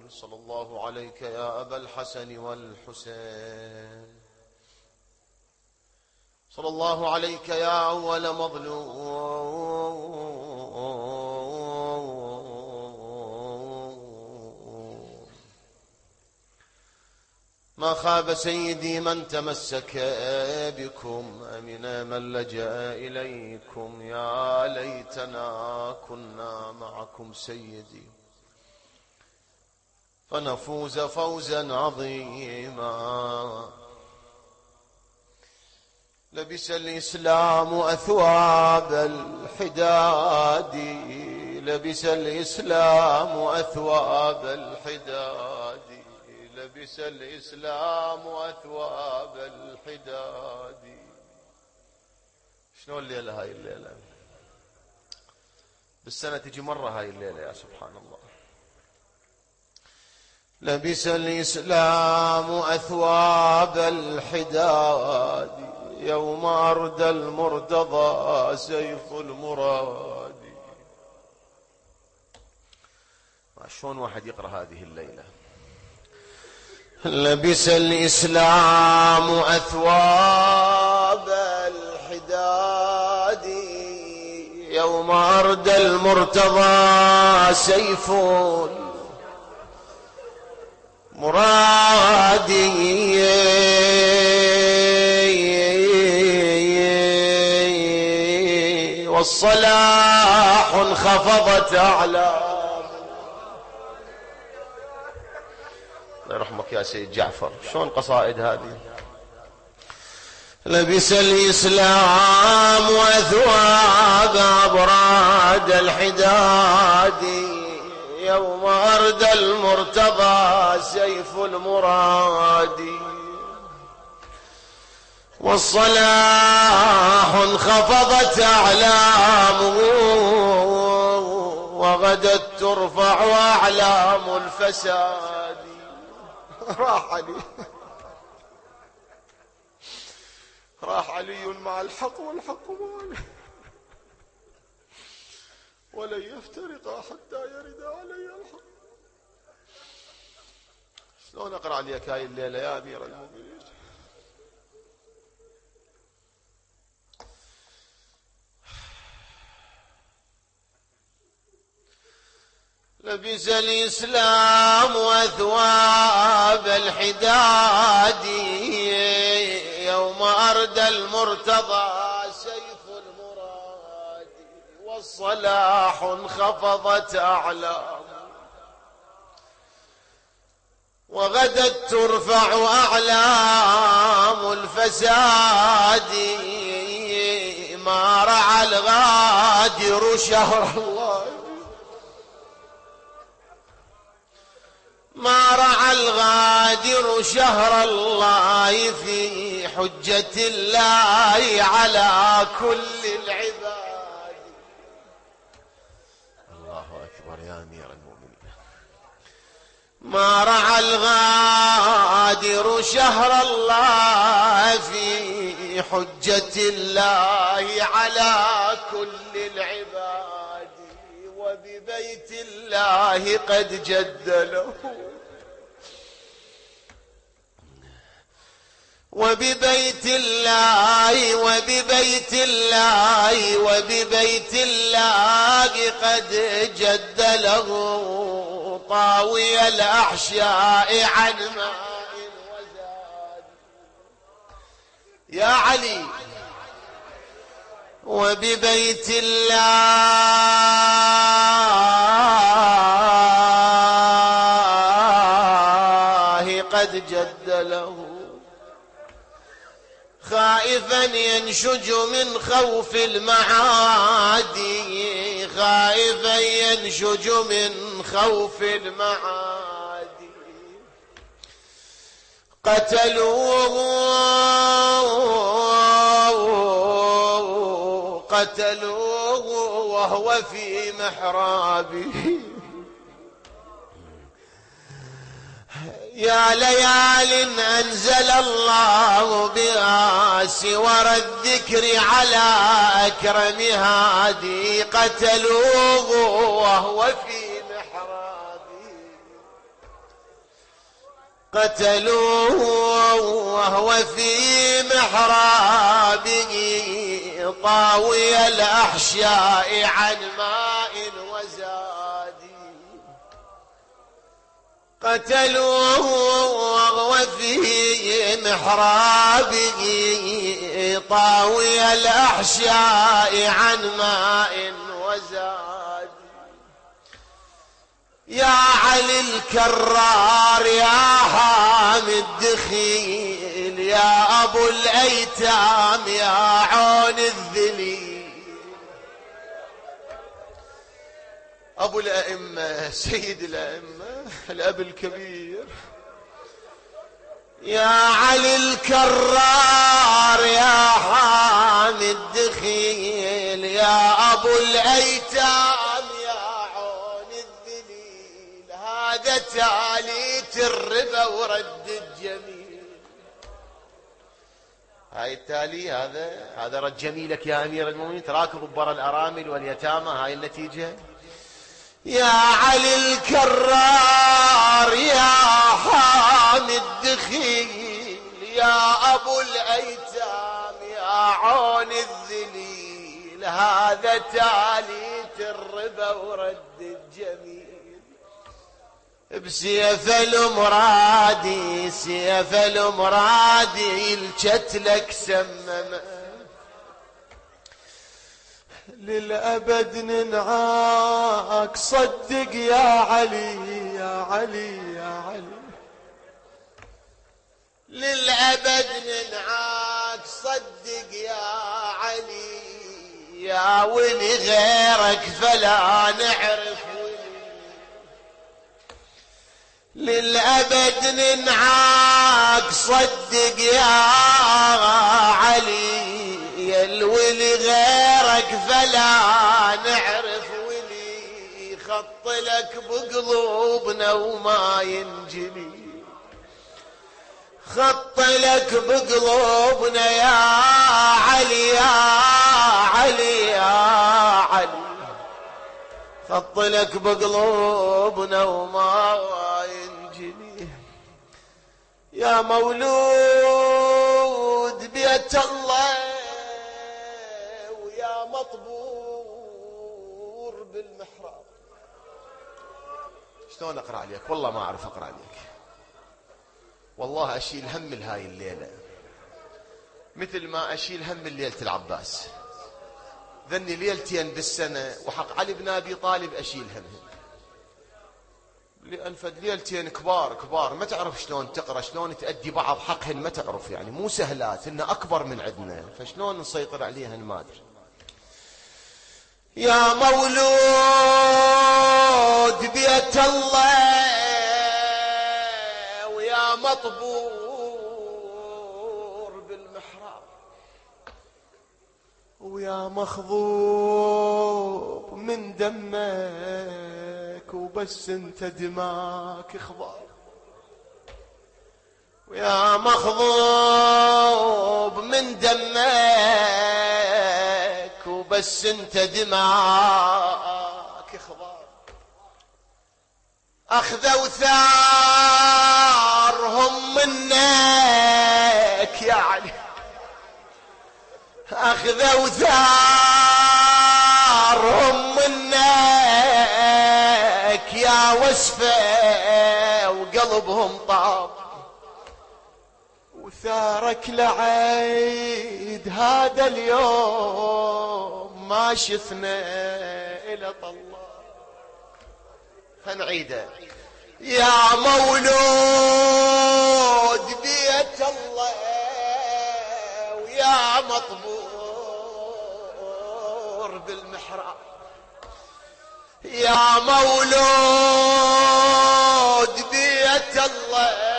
صلى الله عليك يا أبا الحسن والحسين، صلى الله عليك يا أول مظلوم. ما خاب سيدي من تمسك بكم، أمن من لجأ إليكم. يا ليتنا كنا معكم سيدي فنفوز فوزا عظيما. لبس الإسلام أثواب الحداد، لبس الإسلام أثواب الحداد، لبس الإسلام أثواب الحداد. شنو الليلة هاي الليلة؟ بالسنة تجي مرة هاي الليلة يا سبحان الله. لبس الإسلام أثواب الحداد، يوم أردى المرتضى سيف المراد. شلون واحد يقرأ هذه الليلة؟ لبس الإسلام أثواب الحداد، يوم أردى المرتضى سيف مرادي. والصلاح انخفضت أعلام. الله يرحمك يا سيد جعفر، شلون قصائد هذه؟ لبس الإسلام أثواب أبراد الحداد، يوم أردى المرتضى سيف المراد. والصلاح انخفضت أعلامه، وغدت ترفع أعلام الفساد. راح علي، راح علي مع الحق والحق معه، ولن يفترقا حتى يرد علي الحق. شلون أقرأ عليك هاي الليلة يا أمير المؤمنين؟ لبس الإسلام أثواب الحداد، يوم أردى المرتضى سيف المراد. والصلاح انخفضت أعلام، وغدت ترفع أعلام الفساد. ما رعى الغادر شهر الله، ما رعى الغادر شهر الله في حجة الله على كل العباد. الله أكبر يا أمير المؤمنين. ما رعى الغادر شهر الله في حجة الله على كل العباد. وببيت الله قد جد له، وببيت الله، وببيت الله، وببيت الله قد جد له طاوي الأحشاء عن ماء وزاد. يا علي، وببيت الله قد جد له خائفا ينشج من خوف المعادي، خائفا ينشج من خوف المعادي. قتلوه وهو في محرابه. يا ليال أنزل الله بها سور الذكر على أكرم هادي. قتلوه وهو في محرابه، قتلوه وهو في محرابه طاوي الأحشاء عن ماء وزاد. قتلوه وهو في محرابه طاوي الأحشاء عن ماء وزاد. يا علي الكرار يا حامي الدخيل يا أبو الأيتام يا عون الذليل. أبو الأئمة سيد الأئمة الأب الكبير. يا علي الكرار يا حامي الدخيل يا أبو الأيتام يا عون الذليل. هذا تاليت الربا ورد الجميل. هاي التالي هذا رد جميلك يا أمير المؤمنين، تراكب برا الأرامل واليتامى. هاي النتيجة. يا علي الكرار يا حامي الدخيل يا أبو الأيتام يا عون الذليل. هذا تاليت الربا ورد الجميل. بسيف المرادي سيف المرادي الجتلك سممه للأبد ننعاك. صدق يا علي يا علي يا علي للأبد ننعاك. صدق يا علي يا ولي غيرك فلا نعرف ولي. للأبد ننعاك. صدق يا علي يا الولي غيرك فلا نعرف ولي. خط لك بقلوبنا وما ينجلي. خط لك بقلوبنا يا علي يا علي يا علي. خط لك بقلوبنا وما ينجلي. يا مولود بيت الله ويا مطبور بالمحراب. شلون اقرا عليك؟ والله ما اعرف اقرا عليك. والله اشيل هم هاي الليله مثل ما اشيل هم ليله العباس. ذني ليلتين بالسنه وحق علي بن ابي طالب اشيل همهم. لأنفد ليلتين كبار ما تعرف شلون تقرأ، شلون تأدي بعض حقهن ما تعرف، يعني مو سهلات، إنه أكبر من عندنا، فشلون نسيطر عليهن ما أدري. يا مولود بيت الله ويا مطبور بالمحراب ويا مخضوب من دمك وبس انت دماك خضار. ويا مخضوب من دمك وبس انت دماك خضار. اخذوا ثارهم منك يعني، اخذوا ثارهم منك يا وسفه وقلبهم طاب. وثارك لعيد هذا اليوم ما شفنا إلى طلع. فنعيده. يا مولود بيت الله ويا مطبور بالمحراب. يا مولود بيت الله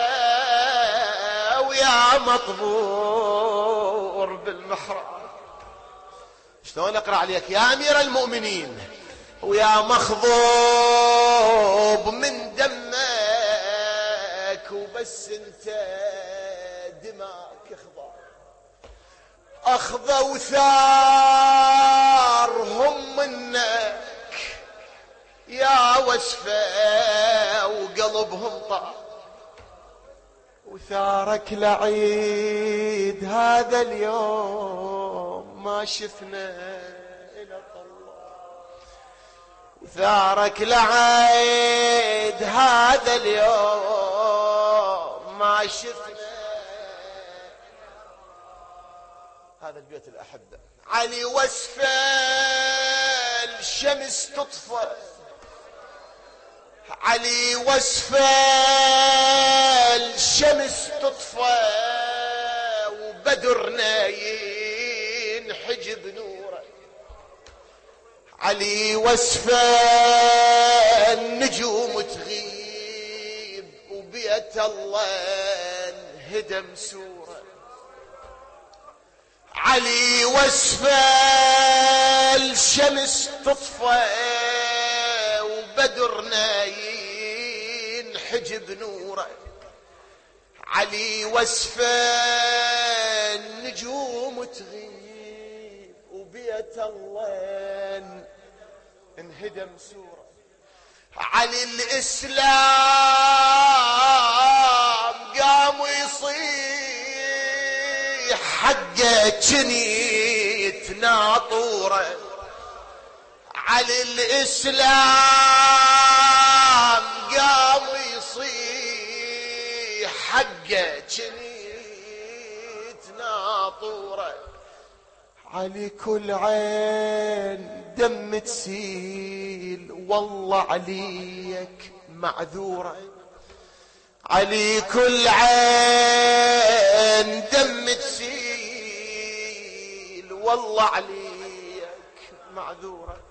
ويا مطبور بالمحراب. شلون اقرا عليك يا امير المؤمنين؟ ويا مخضوب من دمك وبس انت دماك خضار. اخذوا ثارهم منك يا وسفه وقلبهم طار. وثارك لعيد هذا اليوم ما شفنا إلى الله، وثارك لعيد هذا اليوم ما شفنا. هذا البيت الأحبة. علي وسفه الشمس تطفى، علي وسفه الشمس تطفى، وبدرنا ينحجب نوره. علي وسفه النجوم تغيب، وبيت الله انهدم سوره. علي وسفه الشمس تطفى، وبدرنا ينحجب نوره. علي وسفه النجوم تغيب، وبيت الله انهدم سوره. علي الإسلام قام يصيح حقه جنيت ناطوره. علي الإسلام قام يصيح حقه جنيت ناطوره. علي كل عين دم تسيل والله عليك معذوره. علي كل عين دم تسيل والله عليك معذوره.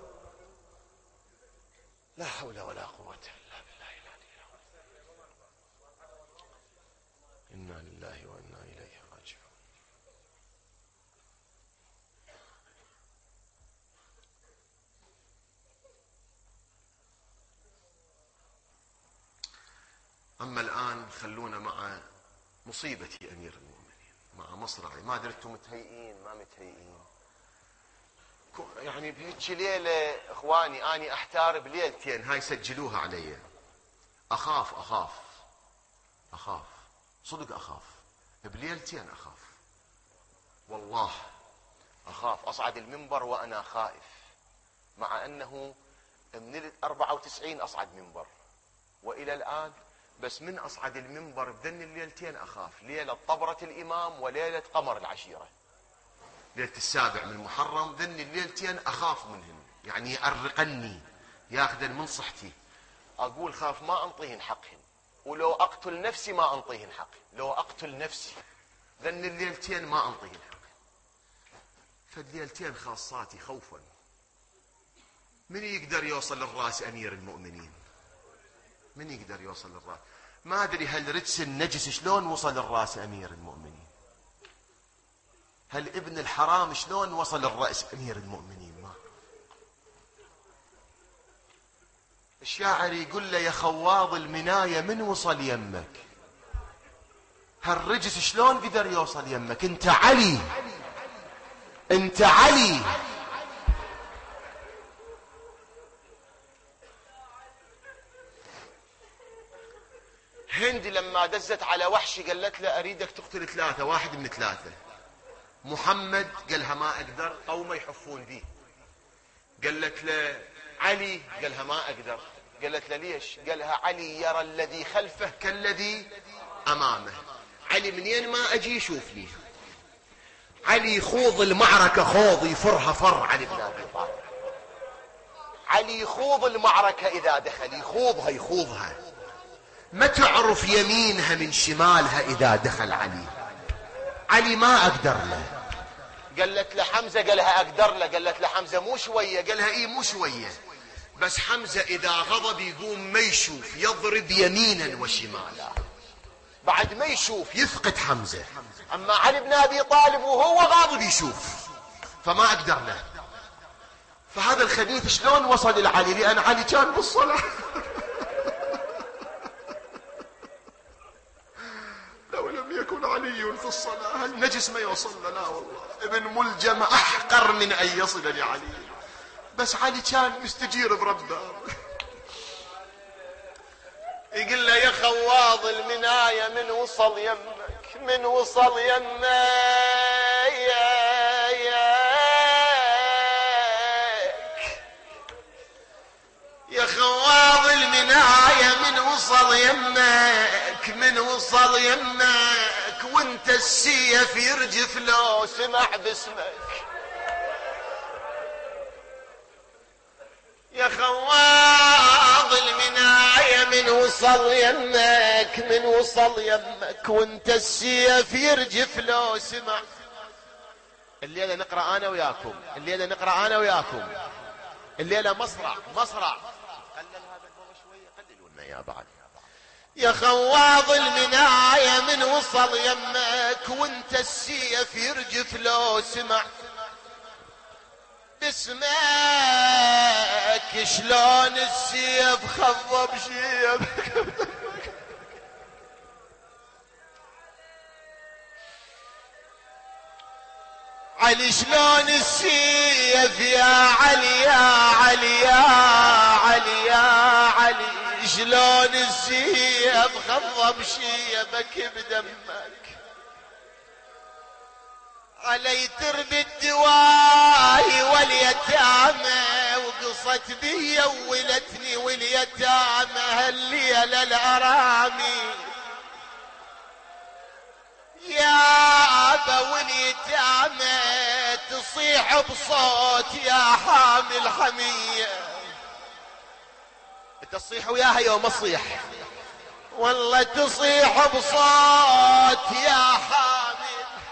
لا حول ولا قوة إلا بالله العلي العظيم. إنا لله وإنا إليه راجعون. أما الآن خلونا مع مصيبة أمير المؤمنين، مع مصرعي. ما أدري أنتم متهيئين ما متهيئين؟ يعني بهيك ليلة إخواني أني أحتار بليلتين هاي سجلوها علي. أخاف صدق، أخاف بليلتين، أخاف والله أخاف أصعد المنبر وأنا خائف، مع أنه من 94 أصعد منبر وإلى الآن، بس من أصعد المنبر بذن الليلتين أخاف. ليلة طبرة الإمام وليلة قمر العشيرة، ليلة 7 من محرم، ذن الليلتين أخاف منهن، يعني يأرقني ياخذن من صحتي. أقول خاف ما أنطيهن حقهن، ولو أقتل نفسي ما أنطيهن حقهن، لو أقتل نفسي ذن الليلتين ما أنطيهن حقهن. فالليلتين خاصاتي خوفا. من يقدر يوصل للراس أمير المؤمنين؟ من يقدر يوصل للراس؟ ما أدري هل رجس النجس شلون وصل للراس أمير المؤمنين؟ هل ابن الحرام شلون وصل للرأس أمير المؤمنين؟ ما الشاعر يقول له يا خواض المناية من وصل يمك؟ هالرجس شلون قدر يوصل يمك؟ انت علي، انت علي. هند لما دزت على وحشي قالت له اريدك تقتل 3، واحد من 3. محمد قالها ما اقدر، قومه يحفون بيه. قالت له علي، قالها ما اقدر. قالت له ليش؟ قالها علي يرى الذي خلفه كالذي امامه. علي منين ما اجي يشوفني. علي يخوض المعركة خوض يفرها فر علي بن ابي طالب. علي يخوض المعركة اذا دخل يخوضها ما تعرف يمينها من شمالها اذا دخل علي. علي ما اقدر له. قالت له حمزة، قالها اقدر له. قالت له حمزة مو شوية، قالها ايه مو شوية، بس حمزة اذا غضب يقوم ما يشوف، يضرب يمينا وشمالا، بعد ما يشوف يفقد حمزة. اما علي بن ابي طالب وهو غاضب يشوف، فما اقدر له. فهذا الخبيث شلون وصل الى علي؟ لان علي كان بالصلاة. لو لم يكن علي في الصلاة النجس ما يوصل لنا والله. ابن ملجم احقر من ان يصل لعلي، بس علي كان مستجير بربه. يقول له يا خواض المناية من وصل يمك، من وصل يمك يا خواض المناية من وصل يمك، من وصل يمك وانت السيف يرجف لو سمع باسمك. يا خواض المناية من وصل يمك، من وصل يمك وانت السيف يرجف لو سمع. الليلة نقرأ أنا وياكم، الليلة نقرأ أنا وياكم، الليلة مصرع مصرع. قلل هذا الموضوع شوية، قللوا لنا يا بعد. يا خواض المناية من وصل يمك وانت السيف يرجف لو سمع باسمك. شلون السيف خضب شيبك علي، شلون السيف يا علي يا علي يا علي يا علي، شلون السيف خضب شيبك بدمك. علي ترب الدواي واليتامى وقصت بي ولتني واليتامى هالليلة الارامي. يا ابا واليتامى تصيح بصوت يا حامل حمية. انت تصيح وياها يوم اصيح، والله تصيح بصوت يا حامل،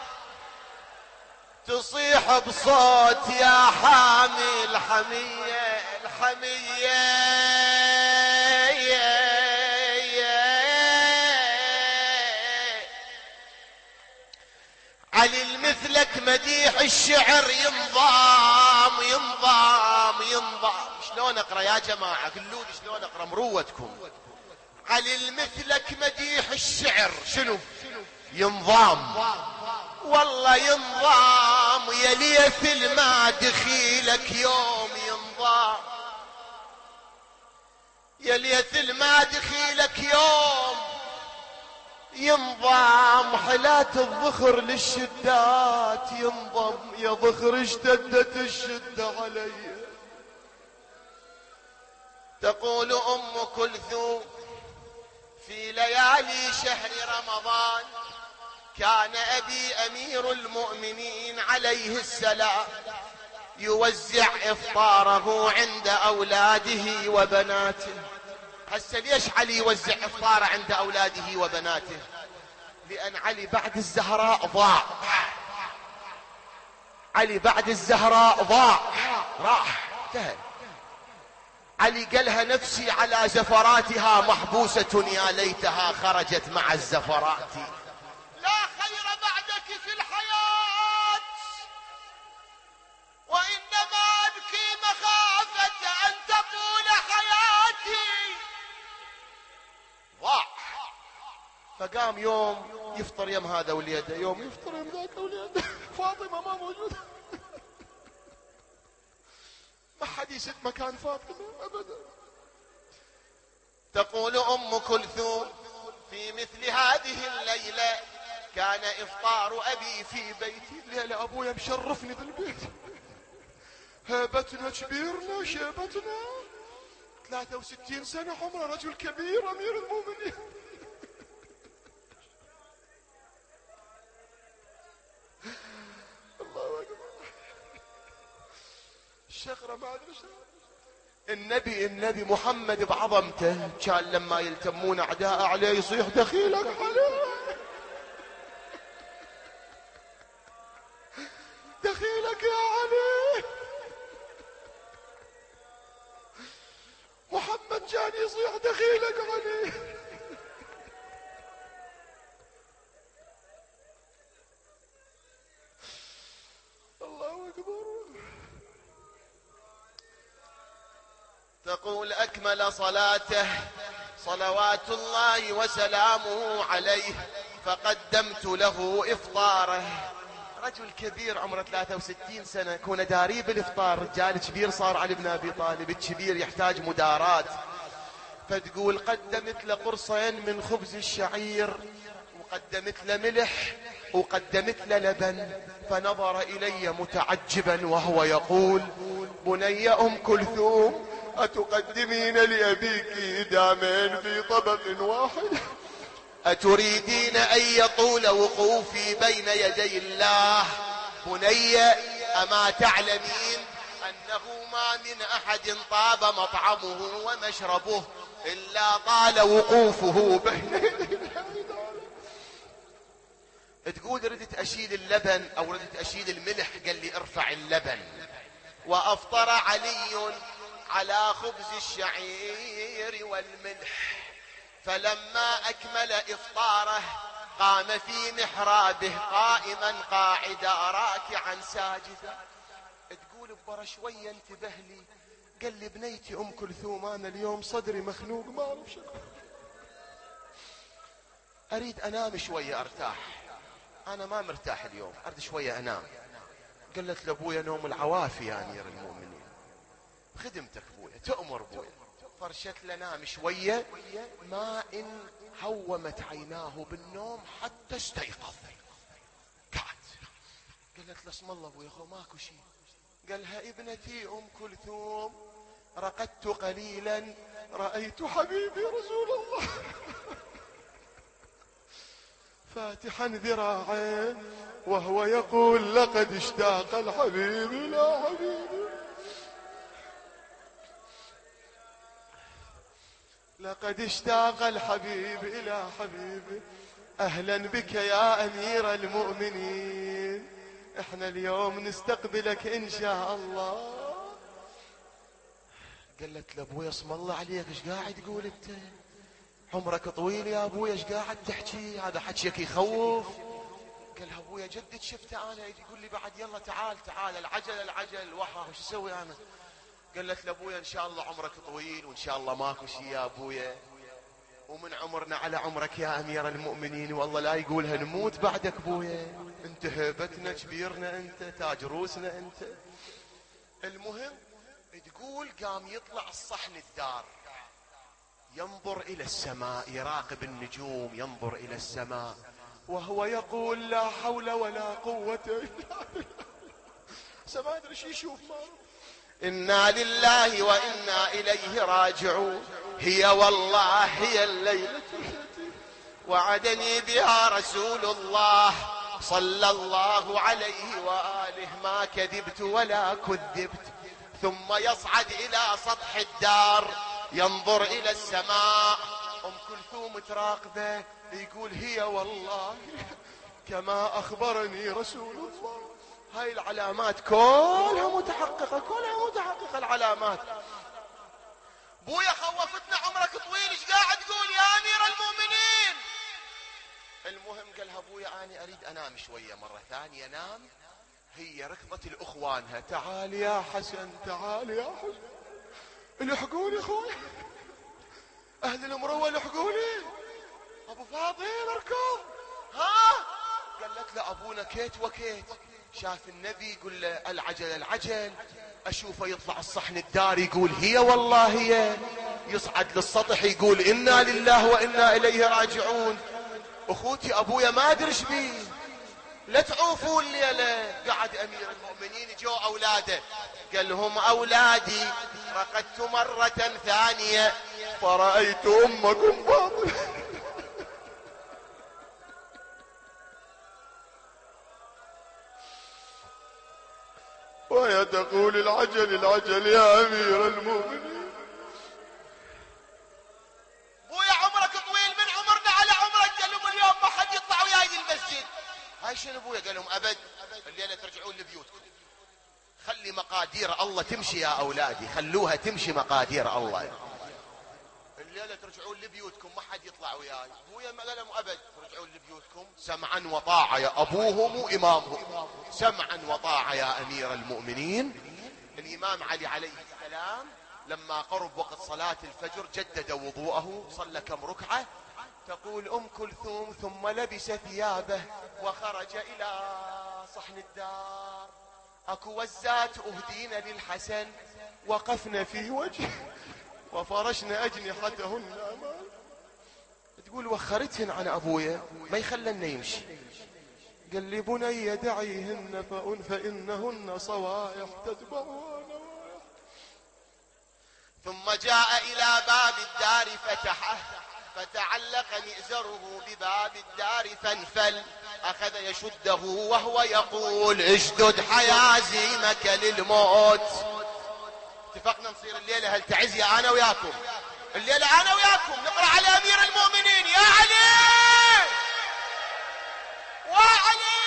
تصيح بصوت يا حامل حمية الحمية. علي المثلك مديح الشعر ينضام ينضام ينضام. شلون اقرا يا جماعة؟ قلوا لي شلون اقرا مروتكم. علي المثلك مديح الشعر شنو ينضام، والله ينضام. يا ليث الما دخيلك يوم ينضام، يا ليث الما دخيلك يوم ينضام. حلات الظخر للشدات ينضم، يا ظخر اشتدت الشدة علي. تقول ام كلثوم في ليالي شهر رمضان كان أبي أمير المؤمنين عليه السلام يوزع إفطاره عند أولاده وبناته. هسه ليش علي يوزع إفطاره عند أولاده وبناته؟ لأن علي بعد الزهراء ضاع، علي بعد الزهراء ضاع راح انتهى. علي قالها نفسي على زفراتها محبوسة يا ليتها خرجت مع الزفرات. لا خير بعدك في الحياة وإنما أبكي مخافة أن تطول حياتي. ضاع. فقام يوم يفطر يم هذا وليده، يوم يفطر يم ذاك وليده. فاطمة ما موجودة، ما حد يسد مكان فاطمة أبدا. تقول أم كلثوم في مثل هذه الليلة كان إفطار أبي في بيتي. الليلة أبويا مشرفني بالبيت، هيبتنا كبيرنا شيبتنا 63 سنة عمره، رجل كبير أمير المؤمنين. الله أكبر. الشغرة ما أدري النبي محمد بعظمته كان لما يلتمون أعداء عليه يصيح دخيلك عليه، دخيلك يا علي. محمد كان يصيح دخيلك عليه. الله أكبر. تقول أكمل صلاته صلوات الله وسلامه عليه فقدمت له إفطاره. رجل كبير عمره 63 سنة كون داري بالإفطار، رجال كبير صار علي بن أبي طالب، الكبير يحتاج مدارات. فتقول قدمت له قرصين من خبز الشعير، وقدمت له ملح، وقدمت له لبن. فنظر إلي متعجبا وهو يقول: بني أم كلثوم، أتقدمين لأبيك دامين في طبق واحد؟ أتريدين أن يطول وقوفي بين يدي الله؟ بني، أما تعلمين أنه ما من أحد طاب مطعمه ومشربه إلا طال وقوفه بين يدي الله. تقول ردت أشيل اللبن أو ردت أشيل الملح، قال لي ارفع اللبن. وأفطر علي على خبز الشعير والملح، فلما أكمل إفطاره قام في محرابه قائما قاعدا راكعا ساجدا. تقول ببرا شوية انتبه لي، قال لي بنيتي أم كلثوم أنا اليوم صدري مخنوق ما أعرف شو، أريد أنام شوية أرتاح، أنا ما مرتاح اليوم، أريد شوية أنام. قالت لأبويا نوم العوافي يا أمير المؤمنين، خدمتك أبويا تأمر أبويا. فرشت لنام شوية، ما إن هومت عيناه بالنوم حتى استيقظ. قعد، قالت له اسم الله أبويا، ماكو شيء. قالها ابنتي أم كلثوم، رقدت قليلا رأيت حبيبي رسول الله فاتحا ذراعيه وهو يقول: لقد اشتاق الحبيب إلى حبيبي، لقد اشتاق الحبيب إلى حبيبي. أهلا بك يا أمير المؤمنين، احنا اليوم نستقبلك إن شاء الله. قالت لأبويا اسم الله عليك، ايش قاعد تقول انت؟ عمرك طويل يا أبويا، ايش قاعد تحكي؟ هذا حكيك يخوف. قالها أبويا جدك شفته أنا، يقول لي بعد يلا تعال تعال، العجل وحا، وش اسوي أنا؟ قالت لأبويا إن شاء الله عمرك طويل وإن شاء الله ماكو شي يا أبويا، ومن عمرنا على عمرك يا أمير المؤمنين، والله لا يقولها نموت بعدك أبويا، انت هيبتنا كبيرنا، انت تاج روسنا انت. المهم تقول قام يطلع الصحن الدار، ينظر إلى السماء، يراقب النجوم، ينظر إلى السماء وهو يقول: لا حول ولا قوة إلا بالله. سما أدري شي يشوف ما. إنا لله وإنا إليه راجعون. هي والله هي الليلة وعدني بها رسول الله صلى الله عليه وآله، ما كذبت ولا كذبت. ثم يصعد إلى سطح الدار ينظر إلى السماء، أم كلثوم تراقبه، يقول: هي والله كما أخبرني رسول الله. هاي العلامات كلها متحققة، كلها متحققة العلامات. بويا خوفتنا عمرك طويل، ايش قاعد تقول يا أمير المؤمنين؟ المهم قالها أبويا أنا أريد أنام شوية مرة ثانية. نام. هي ركضت الأخوانها: تعال يا حسن، تعال يا حسن، الحقوني اخوي، أهل المروة الحقوني، أبو فاضل اركض. ها؟ قالت له أبونا كيت وكيت، شاف النبي يقول له العجل، أشوفه يطلع الصحن الدار يقول: هي والله هي، يصعد للسطح يقول: إنا لله وإنا إليه راجعون. أخوتي أبويا ما أدري ايش بيه، لا تعوفوا الليلة. قعد أمير المؤمنين، جو أولاده، قال لهم: أولادي رقدت مرة ثانية فرأيت أمكم باطل. وهي تقول: العجل يا أمير المؤمنين. بويا عمرك طويل، من عمرنا على عمرك. قال لهم: اليوم ما حد يطلع وياي المسجد. هاي شنو بويا؟ قال لهم: أبد، الليلة ترجعون لبيوتكم، خلي مقادير الله تمشي يا أولادي، خلوها تمشي مقادير الله، الليلة ترجعون لبيوتكم ما حد يطلع وياي. بويا ما قال لهم: أبد، ترجعون لبيوتكم سمعا وطاعة يا أبوهم وإمامهم، سمعا وطاعة يا أمير المؤمنين. الإمام علي عليه السلام لما قرب وقت صلاة الفجر جدد وضوءه، صلى كم ركعة. تقول أم كلثوم: ثم لبس ثيابه وخرج إلى صحن الدار. أكو وزات أهدين للحسن وقفن في وجهه ففرشن أجنحتهن أمام. تقول وخرتهن عن أبويا ما يخلن يمشي. قال لي بني دعيهن فإنهن صوايح تتبعون. ثم جاء إلى باب الدار فتحه، فتعلق مئزره بباب الدار فانفل. أخذ يشده وهو يقول اشدد حيازيمك للموت. اتفقنا نصير الليلة هل تعزي أنا وياكم، الليلة أنا وياكم نقرأ على أمير المؤمنين يا علي وعلي.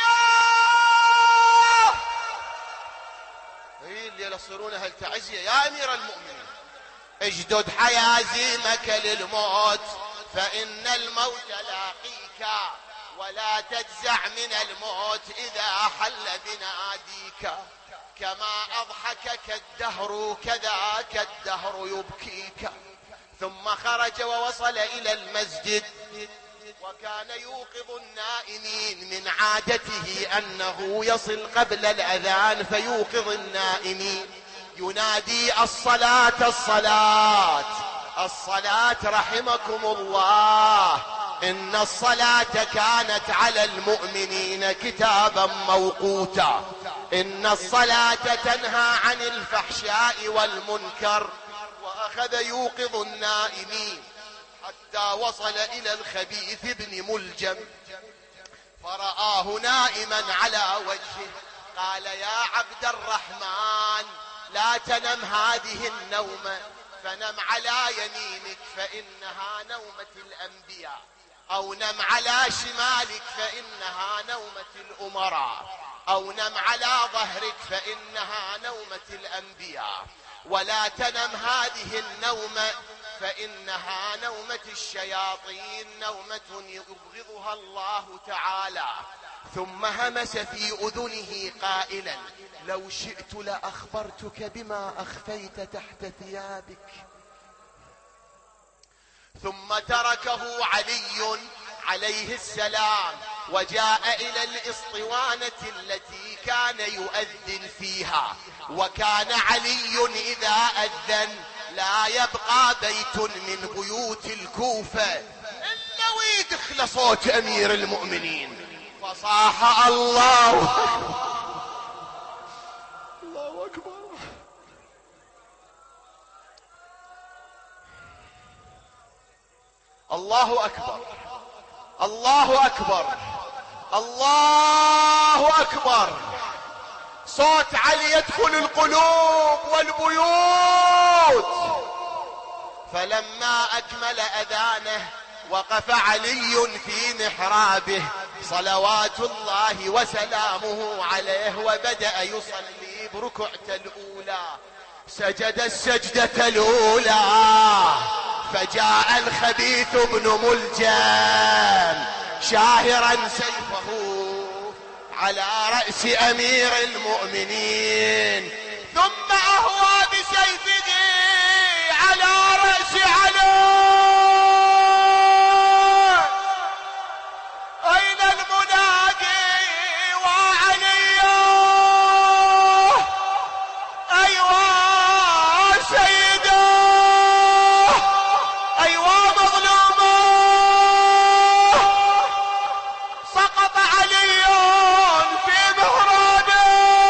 هي الليلة صيرون هل تعزي يا أمير المؤمنين. اجدد حيازيمك للموت فإن الموت لاقيك، ولا تجزع من الموت إذا حل بناديك. كما أضحكك الدهر كذاك الدهر يبكيك. ثم خرج ووصل إلى المسجد، وكان يوقظ النائمين. من عادته أنه يصل قبل الأذان فيوقظ النائمين، ينادي الصلاة الصلاة الصلاة رحمكم الله، إن الصلاة كانت على المؤمنين كتابا موقوتا، إن الصلاة تنهى عن الفحشاء والمنكر. وأخذ يوقظ النائمين حتى وصل إلى الخبيث بن ملجم، فرآه نائما على وجهه. قال يا عبد الرحمن لا تنم هذه النومة، فنم على يمينك فإنها نومة الأنبياء، أو نم على شمالك فإنها نومة الأمراء، أو نم على ظهرك فإنها نومة الأنبياء. ولا تنم هذه النومة فإنها نومة الشياطين، نومة يبغضها الله تعالى. ثم همس في أذنه قائلا لو شئت لأخبرتك بما أخفيت تحت ثيابك. ثم تركه علي عليه السلام وجاء إلى الإسطوانة التي كان يؤذن فيها. وكان علي إذا أذن لا يبقى بيت من بيوت الكوفة إلا ويدخل صوت أمير المؤمنين، فصاح الله الله أكبر. الله أكبر الله أكبر الله أكبر. صوت علي يدخل القلوب والبيوت. فلما أكمل أذانه وقف علي في محرابه صلوات الله وسلامه عليه، وبدأ يصلي بركعة الأولى. سجد السجدة الأولى، فجاء الخبيث بن ملجم شاهرا سيفه على رأس أمير المؤمنين، ثم أهوى بسيفه على رأس علي. أين المنادي وعلي؟ أيوة سيدا، أيوة مظلومة. سقط علي في مهرابه،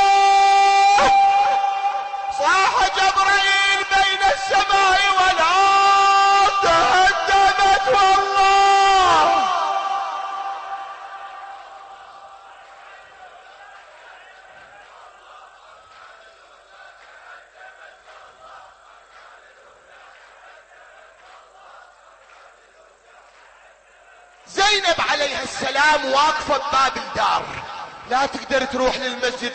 صاح جبرائيل بين السماء والأرض، تهدمت والله. زينب عليها السلام واقفة بباب الدار، لا تقدر تروح للمسجد،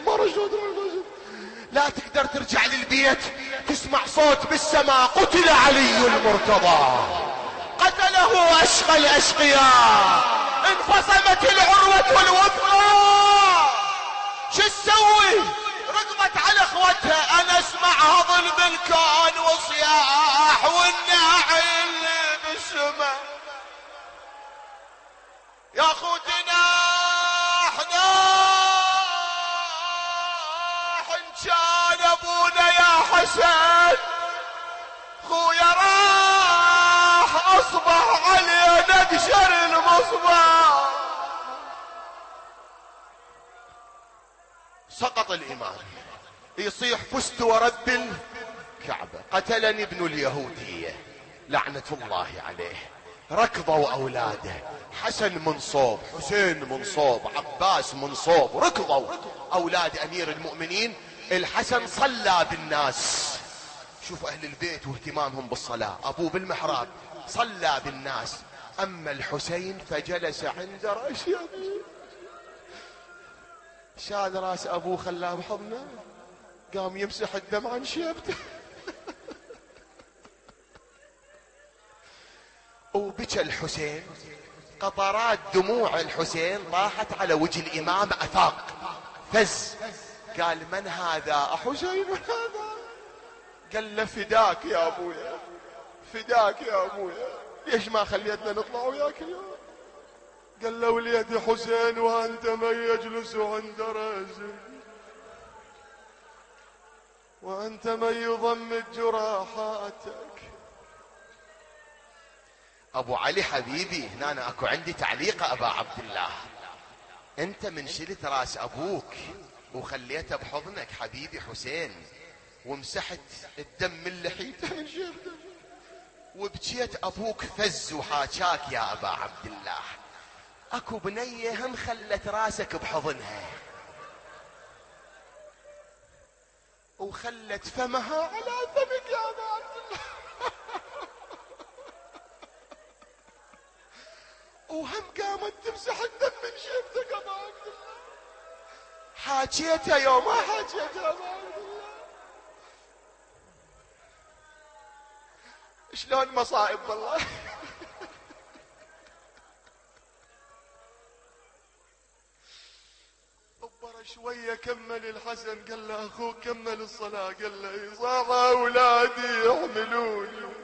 لا تقدر ترجع للبيت. تسمع صوت بالسماء قتل علي المرتضى، قتله أشقى الأشقياء، انفصمت العروة الوثقى. شو تسوي؟ رقبت على اخوتها. انا اسمع هضل بالكون وصياح والناعل بالسماء. يا خوتنا احنا ان كان ابونا يا حسن خويا يكشر المصباح. سقط الإمام، يصيح فزت ورب الكعبة، قتلني ابن اليهودية لعنة الله عليه. ركضوا أولاده، حسن من صوب، حسين من صوب، عباس من صوب، ركضوا أولاد أمير المؤمنين. الحسن صلى بالناس، شوفوا أهل البيت واهتمامهم بالصلاة، أبوه بالمحراب صلى بالناس. أما الحسين فجلس عند رأس أبوه، شال راس أبوه خلاه بحضنه، قام يمسح الدم عن شيبته وبكى الحسين، قطرات دموع الحسين طاحت على وجه الإمام، أفاق فز، قال من هذا حسين هذا؟ قال له فداك يا أبويا، فداك يا أبويا، ليش ما خليتنا نطلع وياك اليوم؟ قال له وليدي حسين وأنت من يجلس عند رأسي، وأنت من يضمد جراحاتك. أبو علي حبيبي، هنا أنا أكو عندي تعليق أبا عبد الله، أنت من شلت راس أبوك وخليته بحضنك حبيبي حسين، ومسحت الدم من لحيته من شيبته، وبكيت أبوك فز وحاكاك يا أبا عبد الله. أكو بنية هم خلت راسك بحضنها وخلت فمها على فمك يا أبا عبد الله وهم قامت تمسح الدم من شيبتك يا أبا عبد الله. حاجيتها يوم ما حاجيتها يا أبا عبد الله. شلون مصائب والله كبر شوية كمل الحسن، قال له أخوك كمل الصلاة، قال له صاح أولادي يحملوني.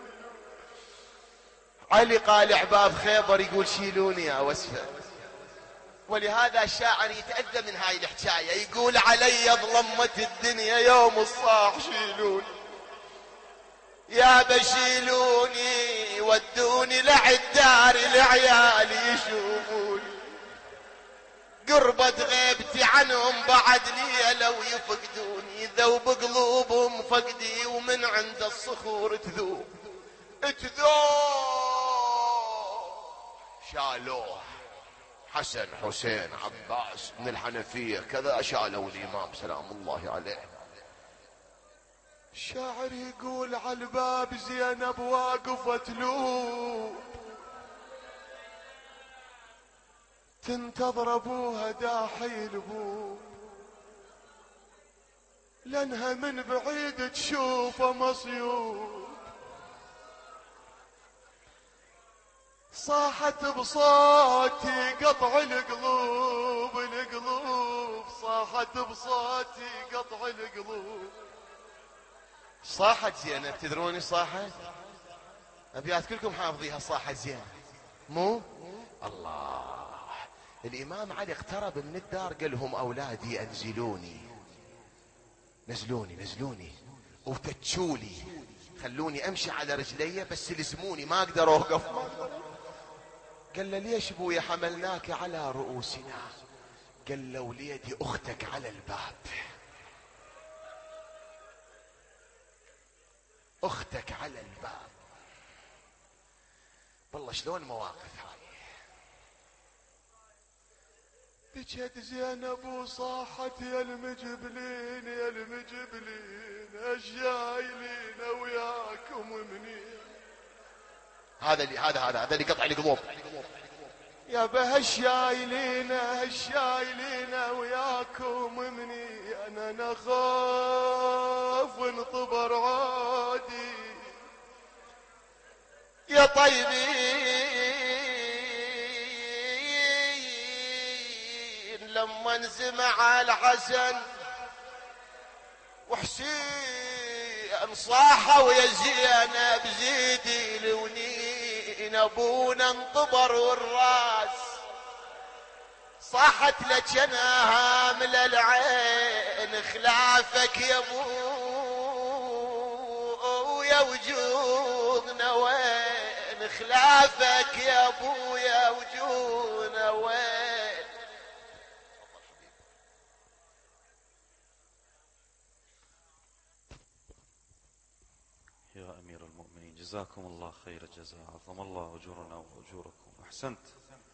علي قالع باب خيبر يقول شيلوني يا وسفة. ولهذا الشاعر يتأذى من هاي الحكاية، يقول علي ظلمت الدنيا يوم الصاح شيلوني، يا بشيلوني ودوني لعالدار العيال يشوفوني، قربت غيبتي عنهم بعد لي لو يفقدوني، ذوب قلوبهم فقدي ومن عند الصخور تذوب شالوه حسن حسين عباس من الحنفية كذا، شالوا الإمام سلام الله عليه. الشاعر يقول على الباب زينب واقفت له تنتظر ابوها داحي البوب، لانها من بعيد تشوفه مصيوب، صاحت بصوتي قطع القلوب القلوب، صاحت بصوتي قطع القلوب. صاحت زينب، تدروني صاحت؟ ابيات كلكم حافظيها، صاحت زينب مو الله. الامام علي اقترب من الدار قال لهم اولادي انزلوني، نزلوني نزلوني وفتشولي، خلوني امشي على رجلي بس لزموني ما اقدر اوقف. قال له ليش ابويا حملناك على رؤوسنا؟ قال له وليدي اختك على الباب، اختك على الباب. والله شلون مواقف هاي. بجد زينب وصاحت يا المجبلين يا المجبلين، الشايلين وياكم منين. هذا اللي قطع القلوب. يا بهالشايلين هالشايلين وياكم مني، انا نخاف انطبر عادي يا طيبين. لما انزمع الحسن وحسين صاحوا يا زينب زيدي لونين، ابونا انطبر والراس صاحت لك انا هامل العين، خلافك يا ابو يا وجودنا وين، خلافك يا ابو جزاكم الله خير الجزاء، عظم الله أجورنا وأجوركم، أحسنت.